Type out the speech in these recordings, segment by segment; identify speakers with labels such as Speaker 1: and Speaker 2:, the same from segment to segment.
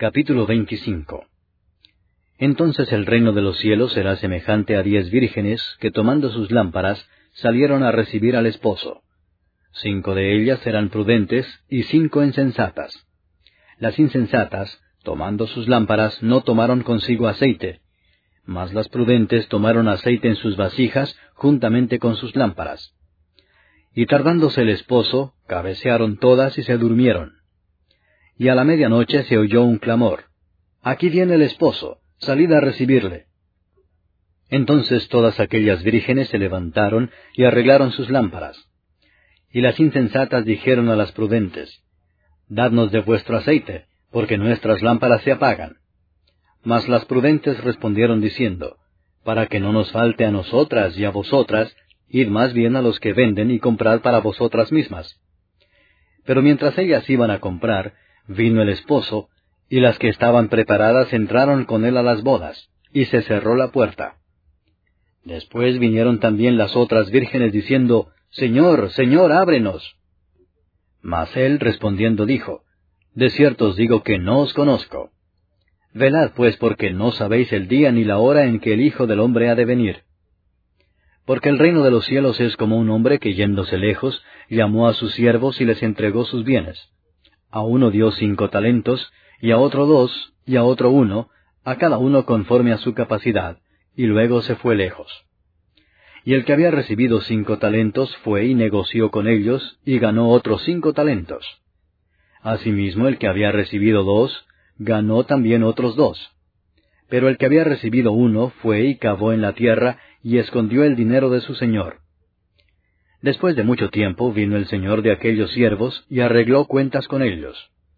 Speaker 1: Capítulo 25. Entonces el reino de los cielos será semejante a 10 vírgenes que tomando sus lámparas salieron a recibir al esposo. 5 de ellas eran prudentes y 5 insensatas. Las insensatas, tomando sus lámparas, no tomaron consigo aceite, mas las prudentes tomaron aceite en sus vasijas juntamente con sus lámparas. Y tardándose el esposo, cabecearon todas y se durmieron. Y a la medianoche se oyó un clamor: «Aquí viene el esposo, salid a recibirle». Entonces todas aquellas vírgenes se levantaron y arreglaron sus lámparas. Y las insensatas dijeron a las prudentes: «Dadnos de vuestro aceite, porque nuestras lámparas se apagan». Mas las prudentes respondieron diciendo: «Para que no nos falte a nosotras y a vosotras, id más bien a los que venden y comprad para vosotras mismas». Pero mientras ellas iban a comprar, vino el esposo, y las que estaban preparadas entraron con él a las bodas, y se cerró la puerta. Después vinieron también las otras vírgenes diciendo: «Señor, Señor, ábrenos». Mas él respondiendo dijo: «De cierto os digo que no os conozco. Velad pues, porque no sabéis el día ni la hora en que el Hijo del Hombre ha de venir. Porque el reino de los cielos es como un hombre que yéndose lejos, llamó a sus siervos y les entregó sus bienes. A uno dio 5 talentos, y a otro 2, y a otro 1, a cada uno conforme a su capacidad, y luego se fue lejos. Y el que había recibido 5 talentos fue y negoció con ellos, y ganó otros 5 talentos. Asimismo el que había recibido 2, ganó también otros 2. Pero el que había recibido 1 fue y cavó en la tierra, y escondió el dinero de su señor. Después de mucho tiempo vino el señor de aquellos siervos, y arregló cuentas con ellos.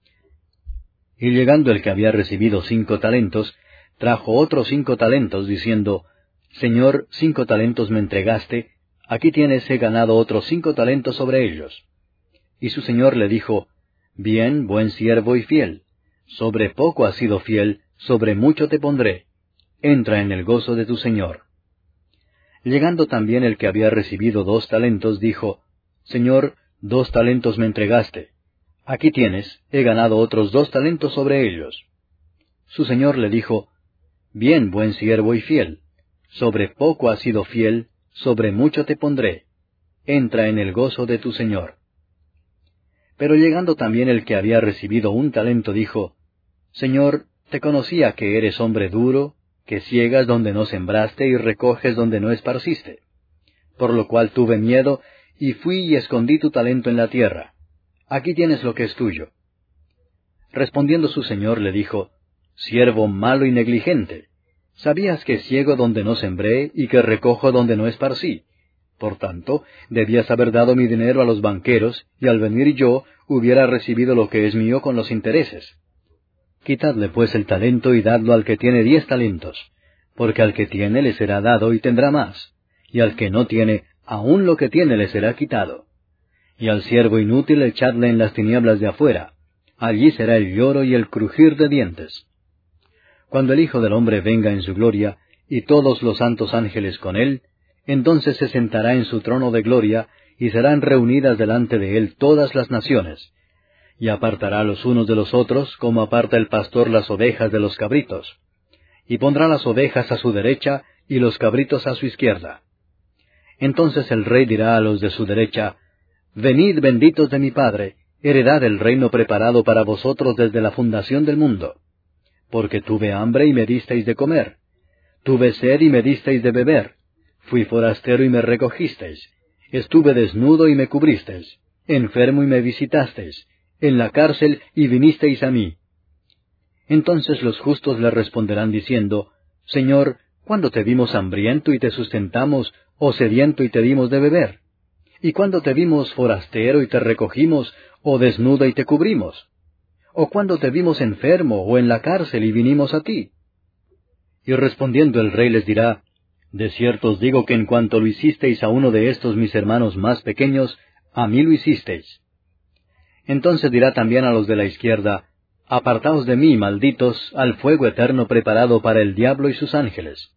Speaker 1: Y llegando el que había recibido 5 talentos, trajo otros 5 talentos, diciendo: «Señor, 5 talentos me entregaste, aquí tienes, he ganado otros 5 talentos sobre ellos». Y su señor le dijo: «Bien, buen siervo y fiel, sobre poco has sido fiel, sobre mucho te pondré, entra en el gozo de tu señor». Llegando también el que había recibido 2 talentos, dijo: «Señor, 2 talentos me entregaste, aquí tienes, he ganado otros 2 talentos sobre ellos». Su señor le dijo: «Bien, buen siervo y fiel, sobre poco has sido fiel, sobre mucho te pondré, entra en el gozo de tu señor». Pero llegando también el que había recibido 1 talento, dijo: «Señor, te conocía que eres hombre duro, que ciegas donde no sembraste y recoges donde no esparciste. Por lo cual tuve miedo, y fui y escondí tu talento en la tierra. Aquí tienes lo que es tuyo». Respondiendo su señor le dijo: «Siervo malo y negligente, sabías que ciego donde no sembré y que recojo donde no esparcí. Por tanto, debías haber dado mi dinero a los banqueros, y al venir yo hubiera recibido lo que es mío con los intereses. Quitadle pues el talento y dadlo al que tiene 10 talentos, porque al que tiene le será dado y tendrá más, y al que no tiene, aun lo que tiene le será quitado. Y al siervo inútil echadle en las tinieblas de afuera, allí será el lloro y el crujir de dientes. Cuando el Hijo del Hombre venga en su gloria, y todos los santos ángeles con él, entonces se sentará en su trono de gloria, y serán reunidas delante de él todas las naciones, y apartará los unos de los otros, como aparta el pastor las ovejas de los cabritos, y pondrá las ovejas a su derecha, y los cabritos a su izquierda. Entonces el rey dirá a los de su derecha: «Venid, benditos de mi Padre, heredad el reino preparado para vosotros desde la fundación del mundo. Porque tuve hambre y me disteis de comer, tuve sed y me disteis de beber, fui forastero y me recogisteis, estuve desnudo y me cubristeis, enfermo y me visitasteis, en la cárcel y vinisteis a mí». Entonces los justos le responderán diciendo: «Señor, ¿cuándo te vimos hambriento y te sustentamos, o sediento y te dimos de beber? ¿Y cuándo te vimos forastero y te recogimos, o desnudo y te cubrimos? ¿O cuándo te vimos enfermo o en la cárcel y vinimos a ti?». Y respondiendo el rey les dirá: «De cierto os digo que en cuanto lo hicisteis a uno de estos mis hermanos más pequeños, a mí lo hicisteis». Entonces dirá también a los de la izquierda: «Apartaos de mí, malditos, al fuego eterno preparado para el diablo y sus ángeles.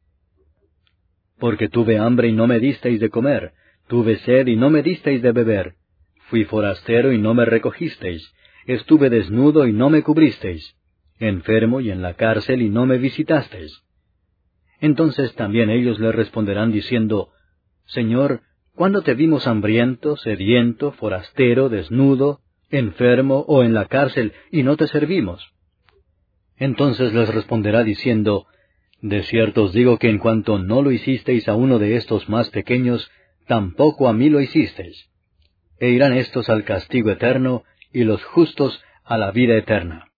Speaker 1: Porque tuve hambre y no me disteis de comer, tuve sed y no me disteis de beber, fui forastero y no me recogisteis, estuve desnudo y no me cubristeis, enfermo y en la cárcel, y no me visitasteis. Entonces también ellos le responderán diciendo, Señor, ¿cuándo te vimos hambriento, sediento, forastero, desnudo, enfermo o en la cárcel, y no te servimos? Entonces les responderá diciendo, De cierto os digo que en cuanto no lo hicisteis a uno de estos más pequeños, tampoco a mí lo hicisteis. E irán éstos al castigo eterno, y los justos a la vida eterna.